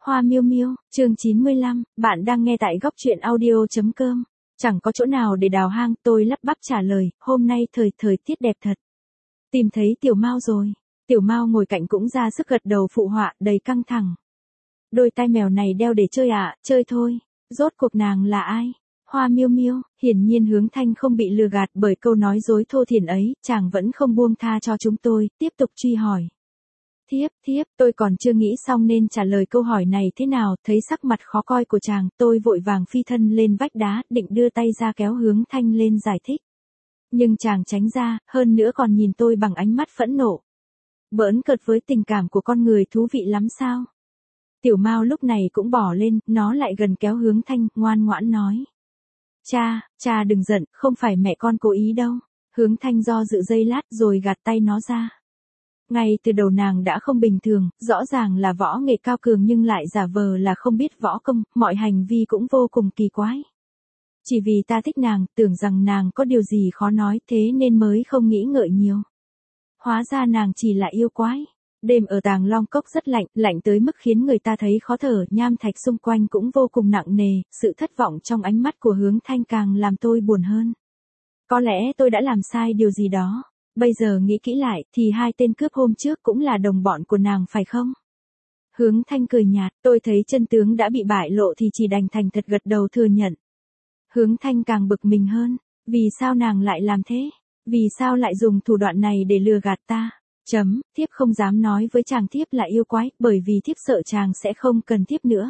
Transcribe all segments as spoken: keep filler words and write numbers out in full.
Hoa miêu miêu, chương chín mươi lăm, bạn đang nghe tại góc truyện audio.com. Chẳng có chỗ nào để đào hang, tôi lắp bắp trả lời, hôm nay thời thời tiết đẹp thật. Tìm thấy tiểu Mao rồi. Tiểu Mao ngồi cạnh cũng ra sức gật đầu phụ họa, đầy căng thẳng. Đôi tai mèo này đeo để chơi à, chơi thôi. Rốt cuộc nàng là ai? Hoa miêu miêu, hiển nhiên Hướng Thanh không bị lừa gạt bởi câu nói dối thô thiển ấy, chàng vẫn không buông tha cho chúng tôi, tiếp tục truy hỏi. Thiếp, thiếp, tôi còn chưa nghĩ xong nên trả lời câu hỏi này thế nào, thấy sắc mặt khó coi của chàng, tôi vội vàng phi thân lên vách đá, định đưa tay ra kéo Hướng Thanh lên giải thích. Nhưng chàng tránh ra, hơn nữa còn nhìn tôi bằng ánh mắt phẫn nộ. Bỡn cợt với tình cảm của con người thú vị lắm sao? Tiểu Mao lúc này cũng bỏ lên, nó lại gần kéo Hướng Thanh, ngoan ngoãn nói. Cha, cha đừng giận, không phải mẹ con cố ý đâu. Hướng Thanh do dự giây lát rồi gạt tay nó ra. Ngay từ đầu nàng đã không bình thường, rõ ràng là võ nghệ cao cường nhưng lại giả vờ là không biết võ công, mọi hành vi cũng vô cùng kỳ quái. Chỉ vì ta thích nàng, tưởng rằng nàng có điều gì khó nói thế nên mới không nghĩ ngợi nhiều. Hóa ra nàng chỉ là yêu quái. Đêm ở Tàng Long Cốc rất lạnh, lạnh tới mức khiến người ta thấy khó thở, nham thạch xung quanh cũng vô cùng nặng nề, sự thất vọng trong ánh mắt của Hướng Thanh càng làm tôi buồn hơn. Có lẽ tôi đã làm sai điều gì đó. Bây giờ nghĩ kỹ lại, thì hai tên cướp hôm trước cũng là đồng bọn của nàng phải không? Hướng Thanh cười nhạt, tôi thấy chân tướng đã bị bại lộ thì chỉ đành thành thật gật đầu thừa nhận. Hướng Thanh càng bực mình hơn, vì sao nàng lại làm thế? Vì sao lại dùng thủ đoạn này để lừa gạt ta? Chấm, thiếp không dám nói với chàng thiếp là yêu quái, bởi vì thiếp sợ chàng sẽ không cần thiếp nữa.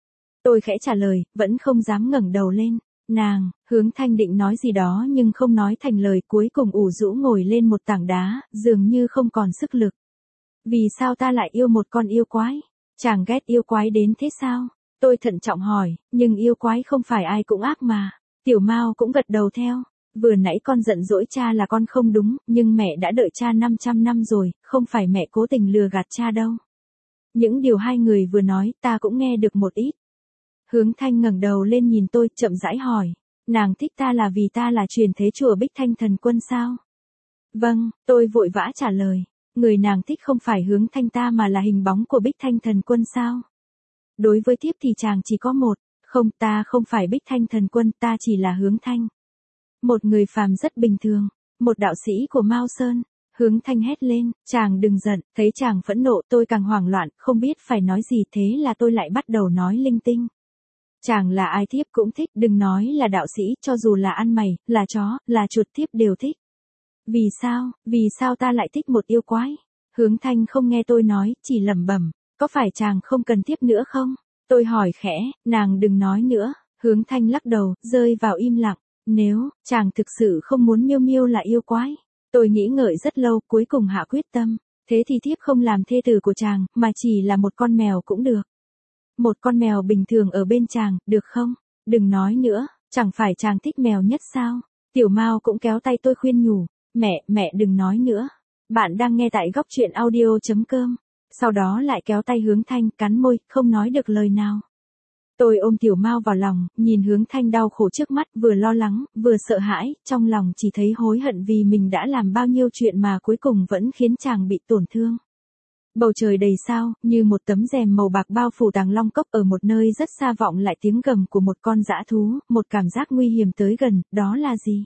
Tôi khẽ trả lời, vẫn không dám ngẩng đầu lên. Nàng, Hướng Thanh định nói gì đó nhưng không nói thành lời, cuối cùng ủ rũ ngồi lên một tảng đá, dường như không còn sức lực. Vì sao ta lại yêu một con yêu quái? Chàng ghét yêu quái đến thế sao? Tôi thận trọng hỏi, nhưng yêu quái không phải ai cũng ác mà. Tiểu Mao cũng gật đầu theo. Vừa nãy con giận dỗi cha là con không đúng, nhưng mẹ đã đợi cha năm trăm năm rồi, không phải mẹ cố tình lừa gạt cha đâu. Những điều hai người vừa nói, ta cũng nghe được một ít. Hướng Thanh ngẩng đầu lên nhìn tôi, chậm rãi hỏi, nàng thích ta là vì ta là truyền thế chùa Bích Thanh Thần Quân sao? Vâng, tôi vội vã trả lời, người nàng thích không phải Hướng Thanh ta mà là hình bóng của Bích Thanh Thần Quân sao? Đối với thiếp thì chàng chỉ có một, không, ta không phải Bích Thanh Thần Quân, ta chỉ là Hướng Thanh. Một người phàm rất bình thường, một đạo sĩ của Mao Sơn. Hướng Thanh hét lên, chàng đừng giận, thấy chàng phẫn nộ tôi càng hoảng loạn, không biết phải nói gì thế là tôi lại bắt đầu nói linh tinh. Chàng là ai thiếp cũng thích, đừng nói là đạo sĩ, cho dù là ăn mày, là chó, là chuột thiếp đều thích. Vì sao, vì sao ta lại thích một yêu quái? Hướng Thanh không nghe tôi nói, chỉ lẩm bẩm, có phải chàng không cần thiếp nữa không? Tôi hỏi khẽ, nàng đừng nói nữa. Hướng Thanh lắc đầu, rơi vào im lặng. Nếu, chàng thực sự không muốn miêu miêu là yêu quái. Tôi nghĩ ngợi rất lâu, cuối cùng hạ quyết tâm. Thế thì thiếp không làm thê tử của chàng, mà chỉ là một con mèo cũng được. Một con mèo bình thường ở bên chàng, được không? Đừng nói nữa, chẳng phải chàng thích mèo nhất sao? Tiểu Mao cũng kéo tay tôi khuyên nhủ. Mẹ, mẹ đừng nói nữa. Bạn đang nghe tại góc truyện audio.com. Sau đó lại kéo tay Hướng Thanh, cắn môi, không nói được lời nào. Tôi ôm Tiểu Mao vào lòng, nhìn Hướng Thanh đau khổ trước mắt, vừa lo lắng, vừa sợ hãi, trong lòng chỉ thấy hối hận vì mình đã làm bao nhiêu chuyện mà cuối cùng vẫn khiến chàng bị tổn thương. Bầu trời đầy sao, như một tấm rèm màu bạc bao phủ Tàng Long Cốc, ở một nơi rất xa vọng lại tiếng gầm của một con dã thú, một cảm giác nguy hiểm tới gần, đó là gì?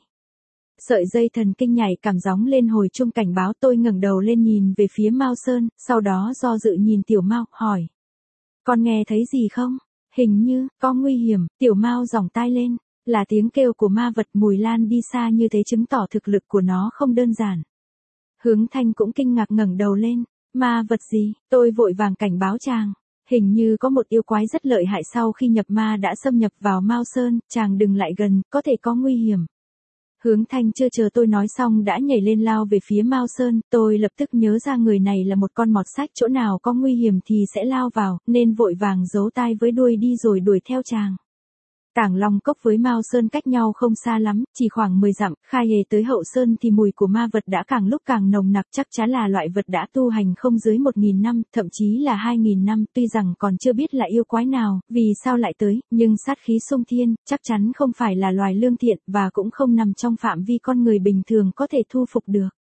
Sợi dây thần kinh nhảy cảm gióng lên hồi chuông cảnh báo. Tôi ngẩng đầu lên nhìn về phía Mao Sơn, sau đó do dự nhìn Tiểu Mao, hỏi. Con nghe thấy gì không? Hình như, có nguy hiểm. Tiểu Mao giỏng tai lên, là tiếng kêu của ma vật, mùi lan đi xa như thế chứng tỏ thực lực của nó không đơn giản. Hướng Thanh cũng kinh ngạc ngẩng đầu lên, ma vật gì? Tôi vội vàng cảnh báo chàng. Hình như có một yêu quái rất lợi hại sau khi nhập ma đã xâm nhập vào Mao Sơn, chàng đừng lại gần, có thể có nguy hiểm. Hướng Thanh chưa chờ tôi nói xong đã nhảy lên lao về phía Mao Sơn, tôi lập tức nhớ ra người này là một con mọt sách, chỗ nào có nguy hiểm thì sẽ lao vào, nên vội vàng giấu tai với đuôi đi rồi đuổi theo chàng. Tàng Long Cốc với Mao Sơn cách nhau không xa lắm, chỉ khoảng mười dặm, khai hề tới Hậu Sơn thì mùi của ma vật đã càng lúc càng nồng nặc, chắc chắn là loại vật đã tu hành không dưới một nghìn năm, thậm chí là hai nghìn năm, tuy rằng còn chưa biết là yêu quái nào, vì sao lại tới, nhưng sát khí xung thiên, chắc chắn không phải là loài lương thiện, và cũng không nằm trong phạm vi con người bình thường có thể thu phục được.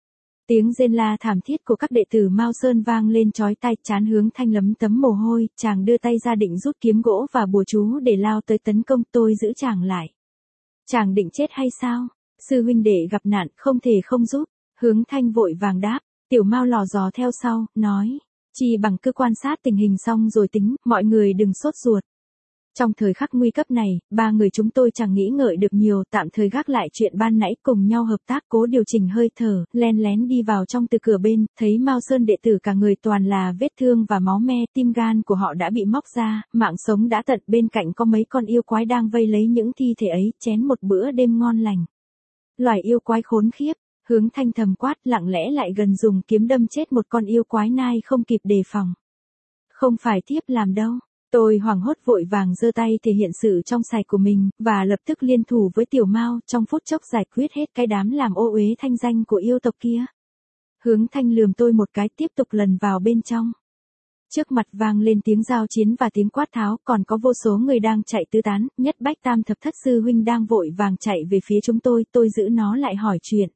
Tiếng rên la thảm thiết của các đệ tử Mao Sơn vang lên chói tai, trán Hướng Thanh lấm tấm mồ hôi, chàng đưa tay ra định rút kiếm gỗ và bùa chú để lao tới tấn công, tôi giữ chàng lại. Chàng định chết hay sao? Sư huynh đệ gặp nạn, không thể không giúp. Hướng Thanh vội vàng đáp, Tiểu Mao lò dò theo sau, nói, chi bằng cứ quan sát tình hình xong rồi tính, mọi người đừng sốt ruột. Trong thời khắc nguy cấp này, ba người chúng tôi chẳng nghĩ ngợi được nhiều, tạm thời gác lại chuyện ban nãy, cùng nhau hợp tác cố điều chỉnh hơi thở, len lén đi vào trong từ cửa bên, thấy Mao Sơn đệ tử cả người toàn là vết thương và máu me, tim gan của họ đã bị móc ra, mạng sống đã tận, bên cạnh có mấy con yêu quái đang vây lấy những thi thể ấy, chén một bữa đêm ngon lành. Loài yêu quái khốn khiếp, Hướng Thanh thầm quát, lặng lẽ lại gần dùng kiếm đâm chết một con yêu quái nai không kịp đề phòng. Không phải thiếp làm đâu. Tôi hoảng hốt vội vàng giơ tay thể hiện sự trong sạch của mình, và lập tức liên thủ với Tiểu Mao, trong phút chốc giải quyết hết cái đám làm ô uế thanh danh của yêu tộc kia. Hướng Thanh lườm tôi một cái, tiếp tục lần vào bên trong. Trước mặt vang lên tiếng giao chiến và tiếng quát tháo, còn có vô số người đang chạy tứ tán, Nhất Bách Tam Thập Thất sư huynh đang vội vàng chạy về phía chúng tôi, tôi giữ nó lại hỏi chuyện.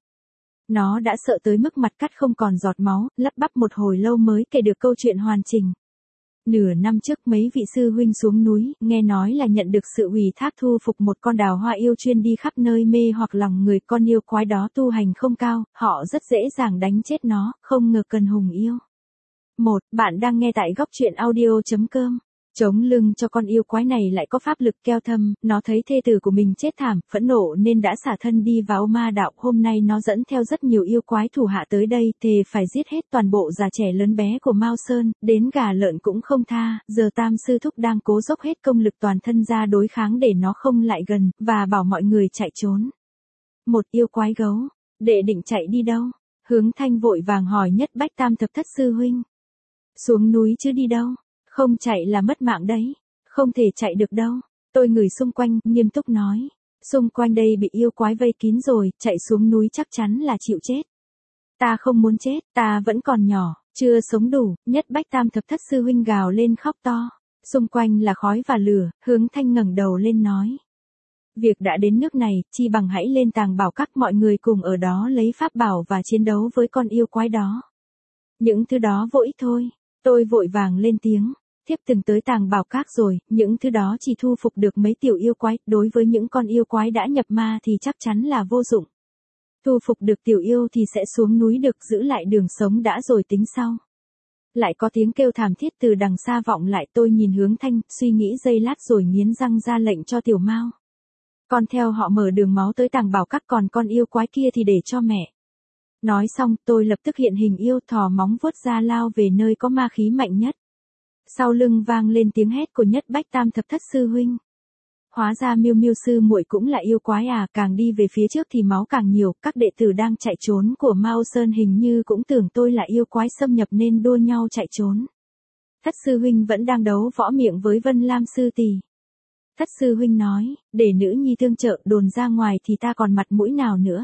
Nó đã sợ tới mức mặt cắt không còn giọt máu, lắp bắp một hồi lâu mới kể được câu chuyện hoàn chỉnh. Nửa năm trước mấy vị sư huynh xuống núi, nghe nói là nhận được sự ủy thác thu phục một con đào hoa yêu chuyên đi khắp nơi mê hoặc lòng người, con yêu quái đó tu hành không cao, họ rất dễ dàng đánh chết nó, không ngờ cần hùng yêu. Một, bạn đang nghe tại góc truyện audio chấm com. Chống lưng cho con yêu quái này lại có pháp lực keo thâm, nó thấy thê tử của mình chết thảm, phẫn nộ nên đã xả thân đi vào ma đạo, hôm nay nó dẫn theo rất nhiều yêu quái thủ hạ tới đây, thề phải giết hết toàn bộ già trẻ lớn bé của Mao Sơn, đến gà lợn cũng không tha, giờ Tam sư thúc đang cố dốc hết công lực toàn thân ra đối kháng để nó không lại gần, và bảo mọi người chạy trốn. Một yêu quái gấu, đệ định chạy đi đâu? Hướng Thanh vội vàng hỏi Nhất Bách Tam Thập Thất sư huynh. Xuống núi chứ đi đâu? Không chạy là mất mạng đấy. Không thể chạy được đâu. Tôi ngửi xung quanh, nghiêm túc nói. Xung quanh đây bị yêu quái vây kín rồi, chạy xuống núi chắc chắn là chịu chết. Ta không muốn chết, ta vẫn còn nhỏ, chưa sống đủ. Nhất Bách Tam Thập Thất sư huynh gào lên khóc to. Xung quanh là khói và lửa, Hướng Thanh ngẩng đầu lên nói. Việc đã đến nước này, chi bằng hãy lên Tàng Bảo Các, mọi người cùng ở đó lấy pháp bảo và chiến đấu với con yêu quái đó. Những thứ đó vô ích thôi. Tôi vội vàng lên tiếng. Thiếp từng tới Tàng Bảo Các rồi, những thứ đó chỉ thu phục được mấy tiểu yêu quái, đối với những con yêu quái đã nhập ma thì chắc chắn là vô dụng. Thu phục được tiểu yêu thì sẽ xuống núi được, giữ lại đường sống đã rồi tính sau. Lại có tiếng kêu thảm thiết từ đằng xa vọng lại, tôi nhìn Hướng Thanh, suy nghĩ giây lát rồi nghiến răng ra lệnh cho Tiểu Mao. Con theo họ mở đường máu tới Tàng Bảo Các, còn con yêu quái kia thì để cho mẹ. Nói xong, tôi lập tức hiện hình yêu, thò móng vuốt ra lao về nơi có ma khí mạnh nhất. Sau lưng vang lên tiếng hét của Nhất Bách Tam Thập Thất sư huynh. Hóa ra Miêu Miêu sư muội cũng là yêu quái à, càng đi về phía trước thì máu càng nhiều, các đệ tử đang chạy trốn của Mao Sơn hình như cũng tưởng tôi là yêu quái xâm nhập nên đua nhau chạy trốn. Thất sư huynh vẫn đang đấu võ miệng với Vân Lam sư tỷ. Thất sư huynh nói, để nữ nhi tương trợ, đồn ra ngoài thì ta còn mặt mũi nào nữa.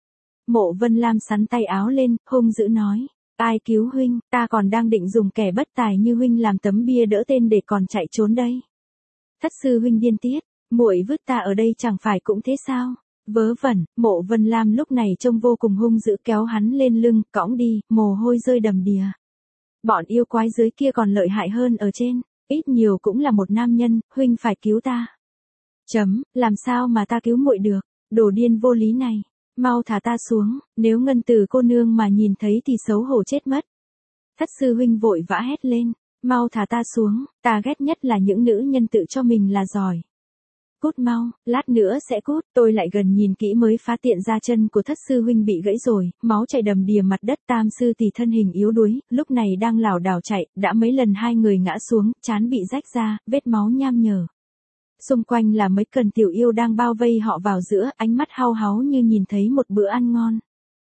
Mộ Vân Lam sắn tay áo lên, hung dữ nói. Ai cứu huynh, ta còn đang định dùng kẻ bất tài như huynh làm tấm bia đỡ tên để còn chạy trốn đây. Thất sư huynh điên tiết, muội vứt ta ở đây chẳng phải cũng thế sao? Vớ vẩn, Mộ Vân Lam lúc này trông vô cùng hung dữ, kéo hắn lên lưng, cõng đi, mồ hôi rơi đầm đìa. Bọn yêu quái dưới kia còn lợi hại hơn ở trên, ít nhiều cũng là một nam nhân, huynh phải cứu ta. Chấm, làm sao mà ta cứu muội được, đồ điên vô lý này. Mau thả ta xuống, nếu Ngân Tử cô nương mà nhìn thấy thì xấu hổ chết mất. Thất sư huynh vội vã hét lên, mau thả ta xuống, ta ghét nhất là những nữ nhân tự cho mình là giỏi. Cút mau, lát nữa sẽ cút, tôi lại gần nhìn kỹ mới phát hiện ra chân của thất sư huynh bị gãy rồi, máu chảy đầm đìa mặt đất, Tam sư tỷ thân hình yếu đuối, lúc này đang lảo đảo chạy, đã mấy lần hai người ngã xuống, trán bị rách ra, vết máu nham nhở. Xung quanh là mấy cần tiểu yêu đang bao vây họ vào giữa, ánh mắt hao háu như nhìn thấy một bữa ăn ngon.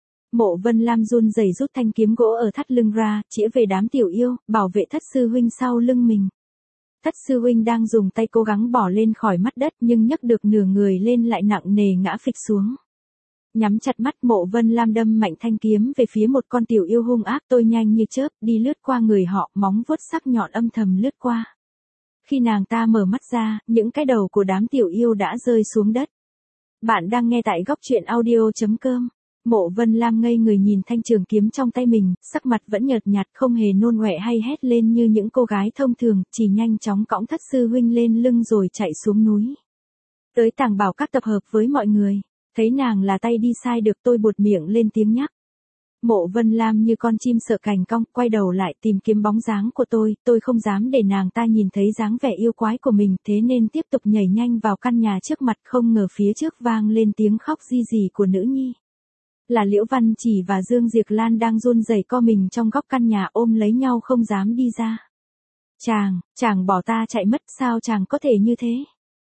Mộ Vân Lam run rẩy rút thanh kiếm gỗ ở thắt lưng ra, chĩa về đám tiểu yêu, bảo vệ thất sư huynh sau lưng mình. Thất sư huynh đang dùng tay cố gắng bỏ lên khỏi mặt đất nhưng nhấc được nửa người lên lại nặng nề ngã phịch xuống. Nhắm chặt mắt, Mộ Vân Lam đâm mạnh thanh kiếm về phía một con tiểu yêu hung ác, tôi nhanh như chớp, đi lướt qua người họ, móng vuốt sắc nhọn âm thầm lướt qua. Khi nàng ta mở mắt ra, những cái đầu của đám tiểu yêu đã rơi xuống đất. Bạn đang nghe tại góc truyện audio chấm com. Mộ Vân Lam ngây người nhìn thanh trường kiếm trong tay mình, sắc mặt vẫn nhợt nhạt không hề nôn ọe hay hét lên như những cô gái thông thường, chỉ nhanh chóng cõng thất sư huynh lên lưng rồi chạy xuống núi. Tới Tàng Bảo Các tập hợp với mọi người, thấy nàng là tay đi sai được tôi buột miệng lên tiếng nhắc. Mộ Vân Lam như con chim sợ cành cong, quay đầu lại tìm kiếm bóng dáng của tôi, tôi không dám để nàng ta nhìn thấy dáng vẻ yêu quái của mình, thế nên tiếp tục nhảy nhanh vào căn nhà trước mặt, không ngờ phía trước vang lên tiếng khóc ri rỉ của nữ nhi. Là Liễu Văn Chỉ và Dương Diệc Lan đang run rẩy co mình trong góc căn nhà ôm lấy nhau không dám đi ra. Chàng, chàng bỏ ta chạy mất, sao chàng có thể như thế?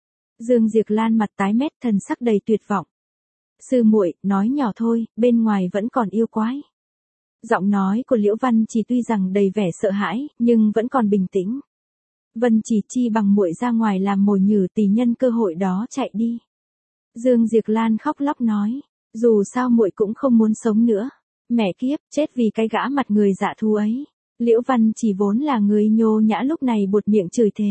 Dương Diệc Lan mặt tái mét, thần sắc đầy tuyệt vọng. Sư muội, nói nhỏ thôi, bên ngoài vẫn còn yêu quái. Giọng nói của Liễu Văn Chỉ tuy rằng đầy vẻ sợ hãi, nhưng vẫn còn bình tĩnh. Vân Chỉ chi bằng muội ra ngoài làm mồi nhử tỉ nhân cơ hội đó chạy đi. Dương Diệc Lan khóc lóc nói, dù sao muội cũng không muốn sống nữa. Mẹ kiếp, chết vì cái gã mặt người dạ thú ấy. Liễu Văn Chỉ vốn là người nhô nhã lúc này buột miệng chửi thề.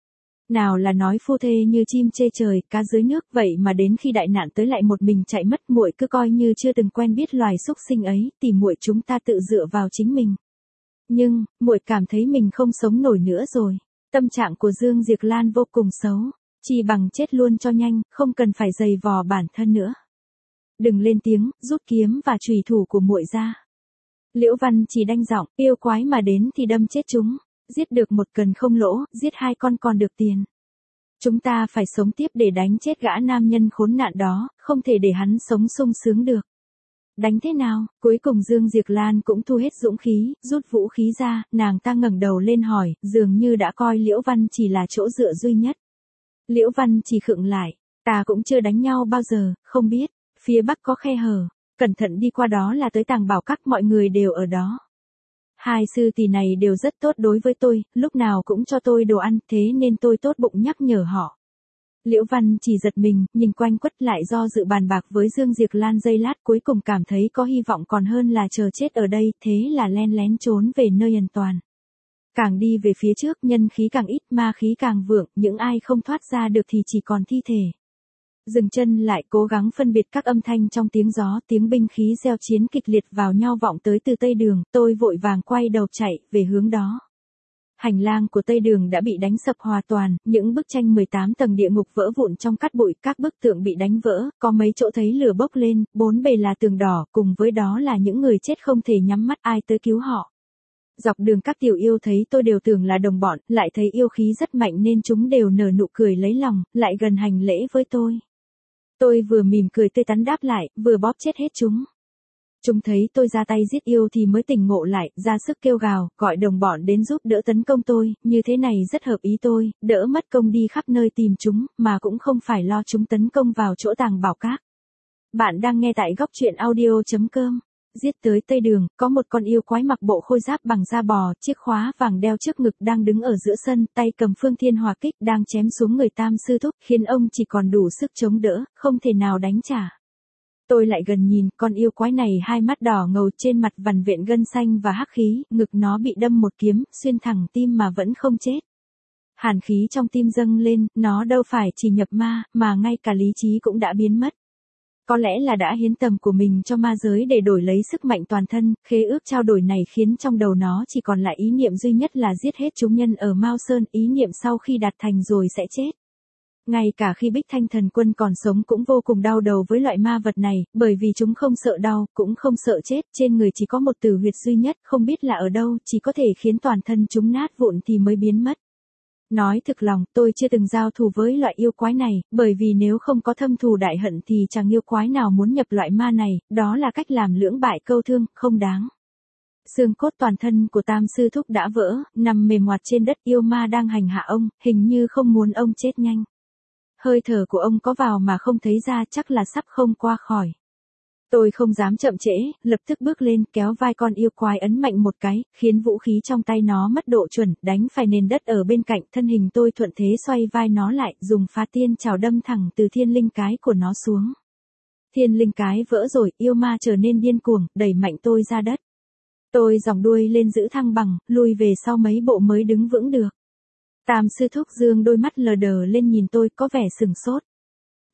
Nào là nói phu thê như chim chê trời, cá dưới nước, vậy mà đến khi đại nạn tới lại một mình chạy mất, muội cứ coi như chưa từng quen biết loài súc sinh ấy, thì muội chúng ta tự dựa vào chính mình. Nhưng, muội cảm thấy mình không sống nổi nữa rồi. Tâm trạng của Dương Diệc Lan vô cùng xấu, chỉ bằng chết luôn cho nhanh, không cần phải giày vò bản thân nữa. Đừng lên tiếng, rút kiếm và chùy thủ của muội ra. Liễu Văn Chỉ đanh giọng, yêu quái mà đến thì đâm chết chúng. Giết được một cần không lỗ, giết hai con còn được tiền. Chúng ta phải sống tiếp để đánh chết gã nam nhân khốn nạn đó, không thể để hắn sống sung sướng được. Đánh thế nào? Cuối cùng Dương Diệc Lan cũng thu hết dũng khí, rút vũ khí ra, nàng ta ngẩng đầu lên hỏi, dường như đã coi Liễu Văn Chỉ là chỗ dựa duy nhất. Liễu Văn Chỉ khựng lại, ta cũng chưa đánh nhau bao giờ, không biết, phía bắc có khe hở, cẩn thận đi qua đó là tới Tàng Bảo Các, mọi người đều ở đó. Hai sư tỷ này đều rất tốt đối với tôi, lúc nào cũng cho tôi đồ ăn, thế nên tôi tốt bụng nhắc nhở họ. Liễu Văn Chỉ giật mình, nhìn quanh quất lại do dự bàn bạc với Dương Diệc Lan giây lát, cuối cùng cảm thấy có hy vọng còn hơn là chờ chết ở đây, thế là len lén trốn về nơi an toàn. Càng đi về phía trước, nhân khí càng ít, ma khí càng vượng, những ai không thoát ra được thì chỉ còn thi thể. Dừng chân lại, cố gắng phân biệt các âm thanh trong tiếng gió, tiếng binh khí reo chiến kịch liệt vào nhau vọng tới từ Tây Đường, tôi vội vàng quay đầu chạy về hướng đó. Hành lang của Tây Đường đã bị đánh sập hoàn toàn, những bức tranh mười tám tầng địa ngục vỡ vụn trong cát bụi, các bức tượng bị đánh vỡ, có mấy chỗ thấy lửa bốc lên, bốn bề là tường đỏ, cùng với đó là những người chết không thể nhắm mắt, ai tới cứu họ. Dọc đường các tiểu yêu thấy tôi đều tưởng là đồng bọn, lại thấy yêu khí rất mạnh nên chúng đều nở nụ cười lấy lòng, lại gần hành lễ với tôi. Tôi vừa mỉm cười tươi tắn đáp lại, vừa bóp chết hết chúng. Chúng thấy tôi ra tay giết yêu thì mới tỉnh ngộ lại, ra sức kêu gào, gọi đồng bọn đến giúp đỡ tấn công tôi, như thế này rất hợp ý tôi, đỡ mất công đi khắp nơi tìm chúng, mà cũng không phải lo chúng tấn công vào chỗ Tàng Bảo Các. Bạn đang nghe tại góc truyện audio chấm com. Giết tới Tây Đường, có một con yêu quái mặc bộ khôi giáp bằng da bò, chiếc khóa vàng đeo trước ngực đang đứng ở giữa sân, tay cầm phương thiên hỏa kích đang chém xuống người Tam sư thúc, khiến ông chỉ còn đủ sức chống đỡ, không thể nào đánh trả. Tôi lại gần nhìn, con yêu quái này hai mắt đỏ ngầu, trên mặt vằn vện gân xanh và hắc khí, ngực nó bị đâm một kiếm, xuyên thẳng tim mà vẫn không chết. Hàn khí trong tim dâng lên, nó đâu phải chỉ nhập ma, mà ngay cả lý trí cũng đã biến mất. Có lẽ là đã hiến tầm của mình cho ma giới để đổi lấy sức mạnh toàn thân, khế ước trao đổi này khiến trong đầu nó chỉ còn lại ý niệm duy nhất là giết hết chúng nhân ở Mao Sơn, ý niệm sau khi đạt thành rồi sẽ chết. Ngay cả khi Bích Thanh Thần Quân còn sống cũng vô cùng đau đầu với loại ma vật này, bởi vì chúng không sợ đau, cũng không sợ chết, trên người chỉ có một tử huyệt duy nhất, không biết là ở đâu, chỉ có thể khiến toàn thân chúng nát vụn thì mới biến mất. Nói thực lòng, tôi chưa từng giao thủ với loại yêu quái này, bởi vì nếu không có thâm thù đại hận thì chẳng yêu quái nào muốn nhập loại ma này, đó là cách làm lưỡng bại câu thương, không đáng. Xương cốt toàn thân của Tam sư thúc đã vỡ, nằm mềm ngoặt trên đất, yêu ma đang hành hạ ông, hình như không muốn ông chết nhanh. Hơi thở của ông có vào mà không thấy ra, chắc là sắp không qua khỏi. Tôi không dám chậm trễ, lập tức bước lên, kéo vai con yêu quái ấn mạnh một cái, khiến vũ khí trong tay nó mất độ chuẩn, đánh phải nền đất ở bên cạnh, thân hình tôi thuận thế xoay vai nó lại, dùng phá tiên chảo đâm thẳng từ thiên linh cái của nó xuống. Thiên linh cái vỡ rồi, yêu ma trở nên điên cuồng, đẩy mạnh tôi ra đất. Tôi giòng đuôi lên giữ thăng bằng, lùi về sau mấy bộ mới đứng vững được. Tam sư thúc dương đôi mắt lờ đờ lên nhìn tôi, có vẻ sừng sốt.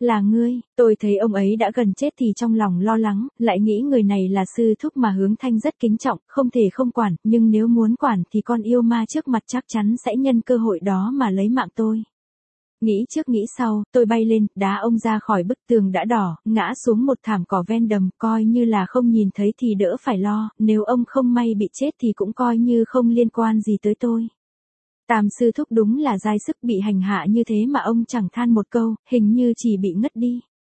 Là ngươi, tôi thấy ông ấy đã gần chết thì trong lòng lo lắng, lại nghĩ người này là sư thúc mà Hướng Thanh rất kính trọng, không thể không quản, nhưng nếu muốn quản thì con yêu ma trước mặt chắc chắn sẽ nhân cơ hội đó mà lấy mạng tôi. Nghĩ trước nghĩ sau, tôi bay lên, đá ông ra khỏi bức tường đã đỏ, ngã xuống một thảm cỏ ven đầm, coi như là không nhìn thấy thì đỡ phải lo, nếu ông không may bị chết thì cũng coi như không liên quan gì tới tôi. Tam sư thúc đúng là dai sức, bị hành hạ như thế mà ông chẳng than một câu, hình như chỉ bị ngất đi.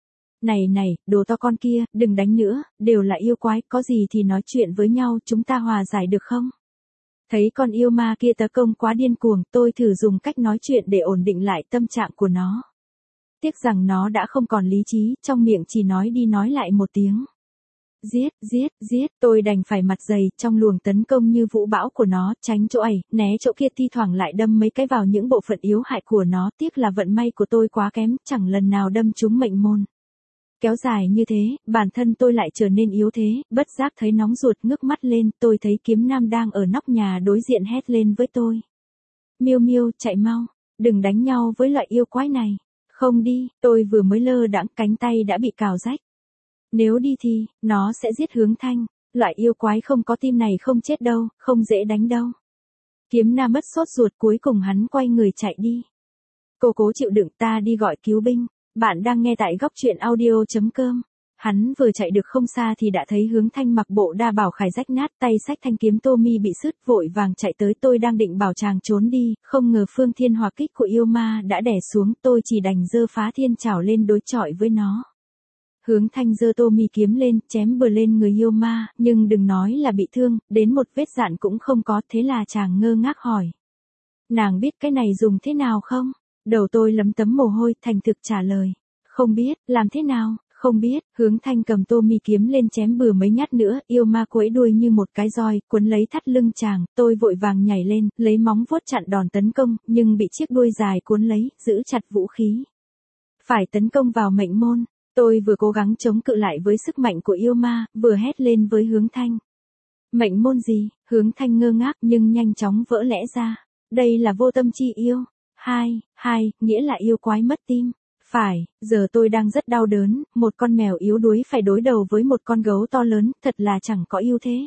Này này, đồ to con kia, đừng đánh nữa, đều là yêu quái, có gì thì nói chuyện với nhau, chúng ta hòa giải được không? Thấy con yêu ma kia tấn công quá điên cuồng, tôi thử dùng cách nói chuyện để ổn định lại tâm trạng của nó. Tiếc rằng nó đã không còn lý trí, trong miệng chỉ nói đi nói lại một tiếng. Giết, giết, giết, tôi đành phải mặt dày, trong luồng tấn công như vũ bão của nó, tránh chỗ ẩy, né chỗ kia, thi thoảng lại đâm mấy cái vào những bộ phận yếu hại của nó, tiếc là vận may của tôi quá kém, chẳng lần nào đâm trúng mệnh môn. Kéo dài như thế, bản thân tôi lại trở nên yếu thế, bất giác thấy nóng ruột, ngước mắt lên, tôi thấy Kiếm Nam đang ở nóc nhà đối diện hét lên với tôi. Miêu Miêu, chạy mau, đừng đánh nhau với loại yêu quái này. Không đi, tôi vừa mới lơ đãng, cánh tay đã bị cào rách. Nếu đi thì, nó sẽ giết Hướng Thanh, loại yêu quái không có tim này không chết đâu, không dễ đánh đâu. Kiếm Nam mất sốt ruột, cuối cùng hắn quay người chạy đi. Cô cố chịu đựng, ta đi gọi cứu binh. Bạn đang nghe tại góc truyện audio chấm com. Hắn vừa chạy được không xa thì đã thấy Hướng Thanh mặc bộ đa bảo khải rách nát, tay xách thanh kiếm tô mi bị sứt, vội vàng chạy tới. Tôi đang định bảo chàng trốn đi, không ngờ phương thiên hỏa kích của yêu ma đã đè xuống, tôi chỉ đành giơ phá thiên chảo lên đối chọi với nó. Hướng Thanh giơ tô mi kiếm lên, chém bừa lên người yêu ma, nhưng đừng nói là bị thương, đến một vết dạn cũng không có, thế là chàng ngơ ngác hỏi. Nàng biết cái này dùng thế nào không? Đầu tôi lấm tấm mồ hôi, thành thực trả lời. Không biết, làm thế nào? Không biết. Hướng Thanh cầm tô mi kiếm lên chém bừa mấy nhát nữa, yêu ma quẫy đuôi như một cái roi, cuốn lấy thắt lưng chàng, tôi vội vàng nhảy lên, lấy móng vuốt chặn đòn tấn công, nhưng bị chiếc đuôi dài cuốn lấy, giữ chặt vũ khí. Phải tấn công vào mệnh môn, tôi vừa cố gắng chống cự lại với sức mạnh của yêu ma, vừa hét lên với Hướng Thanh. Mệnh môn gì? Hướng Thanh ngơ ngác nhưng nhanh chóng vỡ lẽ ra. Đây là vô tâm chi yêu. Hai, hai, nghĩa là yêu quái mất tim. Phải, giờ tôi đang rất đau đớn, một con mèo yếu đuối phải đối đầu với một con gấu to lớn, thật là chẳng có ưu thế.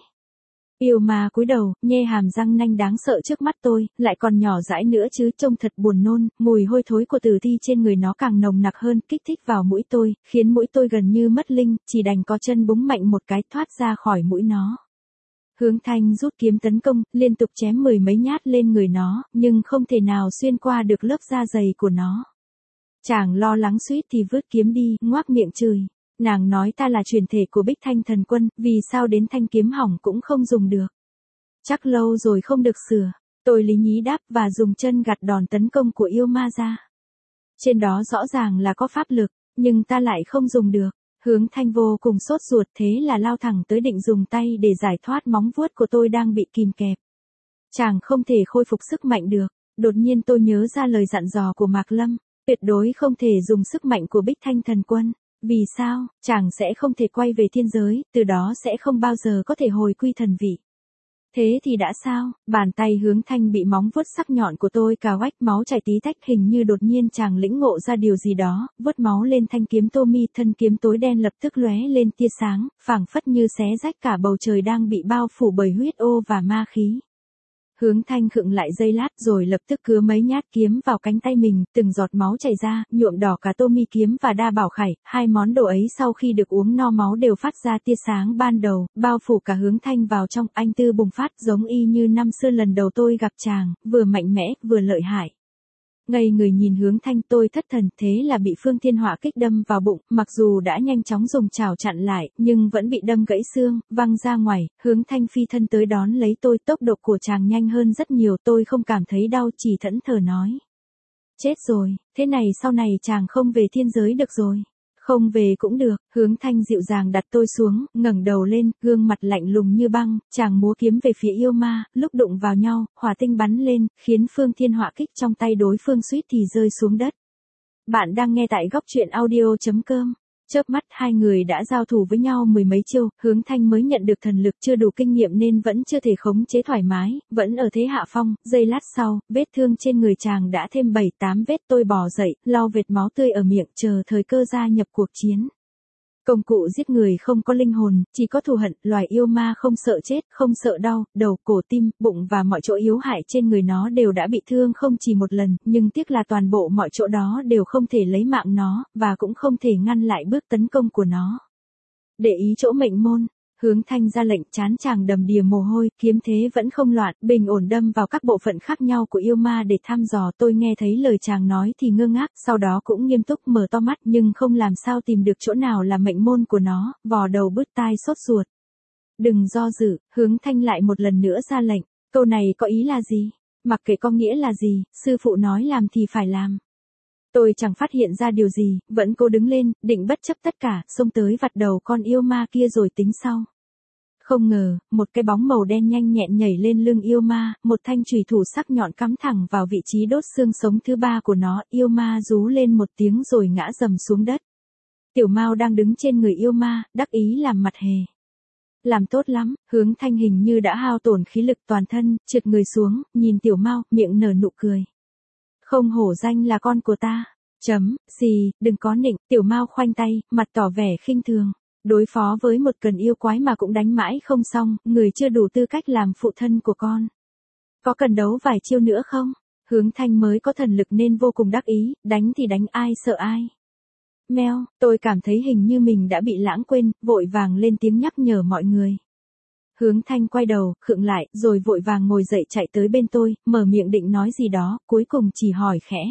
Yêu ma cúi đầu, nhe hàm răng nanh đáng sợ trước mắt tôi, lại còn nhỏ dãi nữa chứ, trông thật buồn nôn, mùi hôi thối của tử thi trên người nó càng nồng nặc hơn, kích thích vào mũi tôi, khiến mũi tôi gần như mất linh, chỉ đành có chân búng mạnh một cái thoát ra khỏi mũi nó. Hướng Thanh rút kiếm tấn công, liên tục chém mười mấy nhát lên người nó, nhưng không thể nào xuyên qua được lớp da dày của nó. Chàng lo lắng suýt thì vứt kiếm đi, ngoác miệng chửi. Nàng nói ta là truyền thể của Bích Thanh Thần Quân, vì sao đến thanh kiếm hỏng cũng không dùng được. Chắc lâu rồi không được sửa. Tôi lý nhí đáp và dùng chân gạt đòn tấn công của yêu ma ra. Trên đó rõ ràng là có pháp lực, nhưng ta lại không dùng được. Hướng Thanh vô cùng sốt ruột, thế là lao thẳng tới định dùng tay để giải thoát móng vuốt của tôi đang bị kìm kẹp. Chàng không thể khôi phục sức mạnh được. Đột nhiên tôi nhớ ra lời dặn dò của Mạc Lâm, tuyệt đối không thể dùng sức mạnh của Bích Thanh Thần Quân. Vì sao? Chàng sẽ không thể quay về thiên giới, từ đó sẽ không bao giờ có thể hồi quy thần vị. Thế thì đã sao? Bàn tay Hướng Thanh bị móng vuốt sắc nhọn của tôi cào rách, máu chảy tí tách, hình như đột nhiên chàng lĩnh ngộ ra điều gì đó, vớt máu lên thanh kiếm tô mi, thân kiếm tối đen lập tức lóe lên tia sáng, phảng phất như xé rách cả bầu trời đang bị bao phủ bởi huyết ô và ma khí. Hướng Thanh khựng lại giây lát rồi lập tức cứa mấy nhát kiếm vào cánh tay mình, từng giọt máu chảy ra, nhuộm đỏ cả tô mi kiếm và đa bảo khải, hai món đồ ấy sau khi được uống no máu đều phát ra tia sáng ban đầu, bao phủ cả Hướng Thanh vào trong, anh tư bùng phát giống y như năm xưa lần đầu tôi gặp chàng, vừa mạnh mẽ, vừa lợi hại. Ngây người nhìn Hướng Thanh, tôi thất thần, thế là bị Phương Thiên Hỏa kích đâm vào bụng, mặc dù đã nhanh chóng dùng chảo chặn lại, nhưng vẫn bị đâm gãy xương, văng ra ngoài. Hướng Thanh phi thân tới đón lấy tôi, tốc độ của chàng nhanh hơn rất nhiều, tôi không cảm thấy đau, chỉ thẫn thờ nói. Chết rồi, thế này sau này chàng không về thiên giới được rồi. Không về cũng được. Hướng Thanh dịu dàng đặt tôi xuống, ngẩng đầu lên, gương mặt lạnh lùng như băng, chàng múa kiếm về phía yêu ma, lúc đụng vào nhau, hỏa tinh bắn lên, khiến Phương Thiên Hỏa kích trong tay đối phương suýt thì rơi xuống đất. Bạn đang nghe tại góc truyện audio chấm com. Chớp mắt hai người đã giao thủ với nhau mười mấy chiêu, Hướng Thanh mới nhận được thần lực chưa đủ kinh nghiệm nên vẫn chưa thể khống chế thoải mái, vẫn ở thế hạ phong, giây lát sau, vết thương trên người chàng đã thêm bảy tám vết. Tôi bò dậy, lau vệt máu tươi ở miệng, chờ thời cơ gia nhập cuộc chiến. Công cụ giết người không có linh hồn, chỉ có thù hận, loài yêu ma không sợ chết, không sợ đau, đầu, cổ, tim, bụng và mọi chỗ yếu hại trên người nó đều đã bị thương không chỉ một lần, nhưng tiếc là toàn bộ mọi chỗ đó đều không thể lấy mạng nó, và cũng không thể ngăn lại bước tấn công của nó. Để ý chỗ mệnh môn. Hướng Thanh ra lệnh, chán chàng đầm đìa mồ hôi, kiếm thế vẫn không loạn, bình ổn đâm vào các bộ phận khác nhau của yêu ma để thăm dò. Tôi nghe thấy lời chàng nói thì ngơ ngác, sau đó cũng nghiêm túc mở to mắt nhưng không làm sao tìm được chỗ nào là mệnh môn của nó, vò đầu bứt tai sốt ruột. Đừng do dự, Hướng Thanh lại một lần nữa ra lệnh, câu này có ý là gì? Mặc kệ có nghĩa là gì, sư phụ nói làm thì phải làm. Tôi chẳng phát hiện ra điều gì, vẫn cố đứng lên, định bất chấp tất cả, xông tới vặt đầu con yêu ma kia rồi tính sau. Không ngờ, một cái bóng màu đen nhanh nhẹn nhảy lên lưng yêu ma, một thanh chùy thủ sắc nhọn cắm thẳng vào vị trí đốt xương sống thứ ba của nó, yêu ma rú lên một tiếng rồi ngã rầm xuống đất. Tiểu Mao đang đứng trên người yêu ma, đắc ý làm mặt hề. Làm tốt lắm, Hướng Thanh hình như đã hao tổn khí lực toàn thân, trượt người xuống, nhìn Tiểu Mao, miệng nở nụ cười. Không hổ danh là con của ta. Chấm, xì, đừng có nịnh, Tiểu Mao khoanh tay, mặt tỏ vẻ khinh thường. Đối phó với một cần yêu quái mà cũng đánh mãi không xong, người chưa đủ tư cách làm phụ thân của con. Có cần đấu vài chiêu nữa không? Hướng Thanh mới có thần lực nên vô cùng đắc ý, đánh thì đánh ai sợ ai. Meo, tôi cảm thấy hình như mình đã bị lãng quên, vội vàng lên tiếng nhắc nhở mọi người. Hướng Thanh quay đầu, khựng lại, rồi vội vàng ngồi dậy chạy tới bên tôi, mở miệng định nói gì đó, cuối cùng chỉ hỏi khẽ.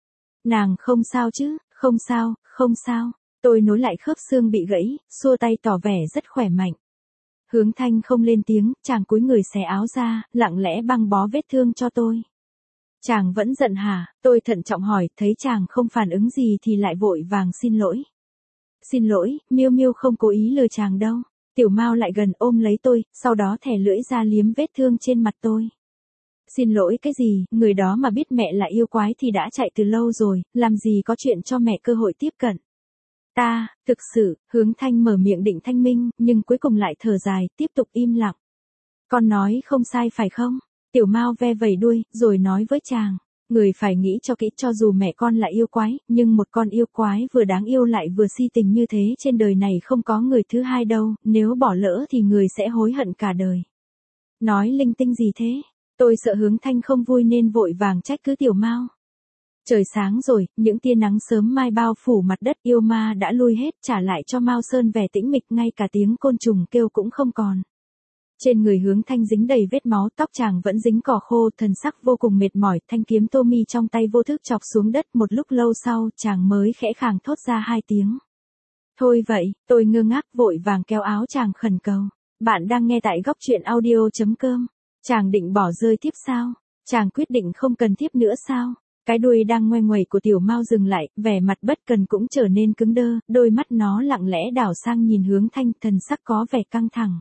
Nàng không sao chứ, không sao, không sao. Tôi nối lại khớp xương bị gãy, xua tay tỏ vẻ rất khỏe mạnh. Hướng Thanh không lên tiếng, chàng cúi người xé áo ra, lặng lẽ băng bó vết thương cho tôi. Chàng vẫn giận hả? Tôi thận trọng hỏi, thấy chàng không phản ứng gì thì lại vội vàng xin lỗi. Xin lỗi, Miêu Miêu không cố ý lừa chàng đâu. Tiểu Mao lại gần ôm lấy tôi, sau đó thè lưỡi ra liếm vết thương trên mặt tôi. Xin lỗi cái gì, người đó mà biết mẹ là yêu quái thì đã chạy từ lâu rồi, làm gì có chuyện cho mẹ cơ hội tiếp cận. Ta, thực sự, Hướng Thanh mở miệng định thanh minh, nhưng cuối cùng lại thở dài, tiếp tục im lặng. Con nói không sai phải không? Tiểu Mao ve vẩy đuôi, rồi nói với chàng. Người phải nghĩ cho kỹ, cho dù mẹ con là yêu quái, nhưng một con yêu quái vừa đáng yêu lại vừa si tình như thế trên đời này không có người thứ hai đâu, nếu bỏ lỡ thì người sẽ hối hận cả đời. Nói linh tinh gì thế? Tôi sợ Hướng Thanh không vui nên vội vàng trách cứ Tiểu Mao. Trời sáng rồi, những tia nắng sớm mai bao phủ mặt đất, yêu ma đã lui hết, trả lại cho Mao Sơn vẻ tĩnh mịch, ngay cả tiếng côn trùng kêu cũng không còn. Trên người Hướng Thanh dính đầy vết máu, tóc chàng vẫn dính cỏ khô, thần sắc vô cùng mệt mỏi, thanh kiếm tô mi trong tay vô thức chọc xuống đất, một lúc lâu sau, chàng mới khẽ khàng thốt ra hai tiếng. Thôi vậy, tôi ngơ ngác vội vàng kéo áo chàng khẩn cầu. Bạn đang nghe tại góc truyện audio chấm com. Chàng định bỏ rơi tiếp sao? Chàng quyết định không cần tiếp nữa sao? Cái đuôi đang ngoe nguẩy của Tiểu Mao dừng lại, vẻ mặt bất cần cũng trở nên cứng đơ, đôi mắt nó lặng lẽ đảo sang nhìn Hướng Thanh, thần sắc có vẻ căng thẳng.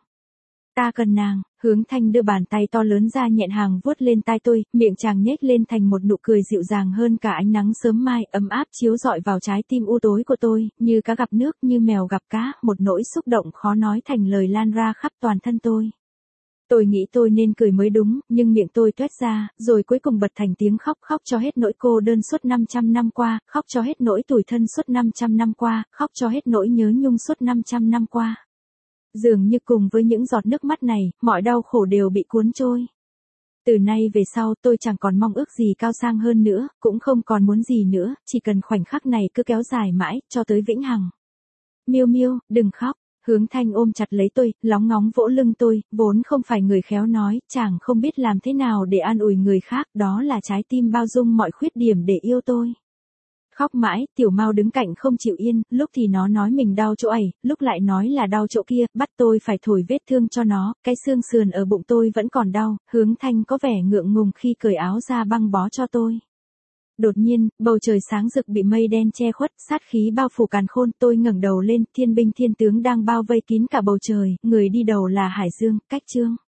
Ta cần nàng. Hướng Thanh đưa bàn tay to lớn ra nhẹ nhàng vuốt lên tai tôi, miệng chàng nhếch lên thành một nụ cười dịu dàng hơn cả ánh nắng sớm mai, ấm áp chiếu rọi vào trái tim u tối của tôi, như cá gặp nước, như mèo gặp cá, một nỗi xúc động khó nói thành lời lan ra khắp toàn thân tôi. Tôi nghĩ tôi nên cười mới đúng, nhưng miệng tôi toét ra, rồi cuối cùng bật thành tiếng khóc, khóc cho hết nỗi cô đơn suốt năm trăm năm qua, khóc cho hết nỗi tủi thân suốt năm trăm năm qua, khóc cho hết nỗi nhớ nhung suốt năm trăm năm qua. Dường như cùng với những giọt nước mắt này, mọi đau khổ đều bị cuốn trôi. Từ nay về sau tôi chẳng còn mong ước gì cao sang hơn nữa, cũng không còn muốn gì nữa, chỉ cần khoảnh khắc này cứ kéo dài mãi, cho tới vĩnh hằng. Miêu Miêu, đừng khóc. Hướng Thanh ôm chặt lấy tôi, lóng ngóng vỗ lưng tôi, vốn không phải người khéo nói, chàng không biết làm thế nào để an ủi người khác, đó là trái tim bao dung mọi khuyết điểm để yêu tôi. Khóc mãi, Tiểu Mao đứng cạnh không chịu yên, lúc thì nó nói mình đau chỗ ấy, lúc lại nói là đau chỗ kia, bắt tôi phải thổi vết thương cho nó, cái xương sườn ở bụng tôi vẫn còn đau, Hướng Thanh có vẻ ngượng ngùng khi cởi áo ra băng bó cho tôi. Đột nhiên, bầu trời sáng rực bị mây đen che khuất, sát khí bao phủ càn khôn, tôi ngẩng đầu lên, thiên binh thiên tướng đang bao vây kín cả bầu trời, người đi đầu là Hải Dương, Cách Trương.